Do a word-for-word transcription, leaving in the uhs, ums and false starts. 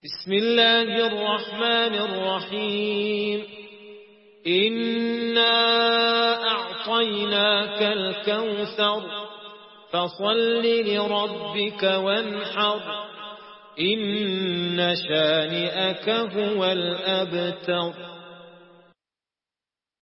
بسم الله الرحمن الرحيم إنا أعطيناك الكوثر فصل لربك وانحر إن شانئك هو الأبتر.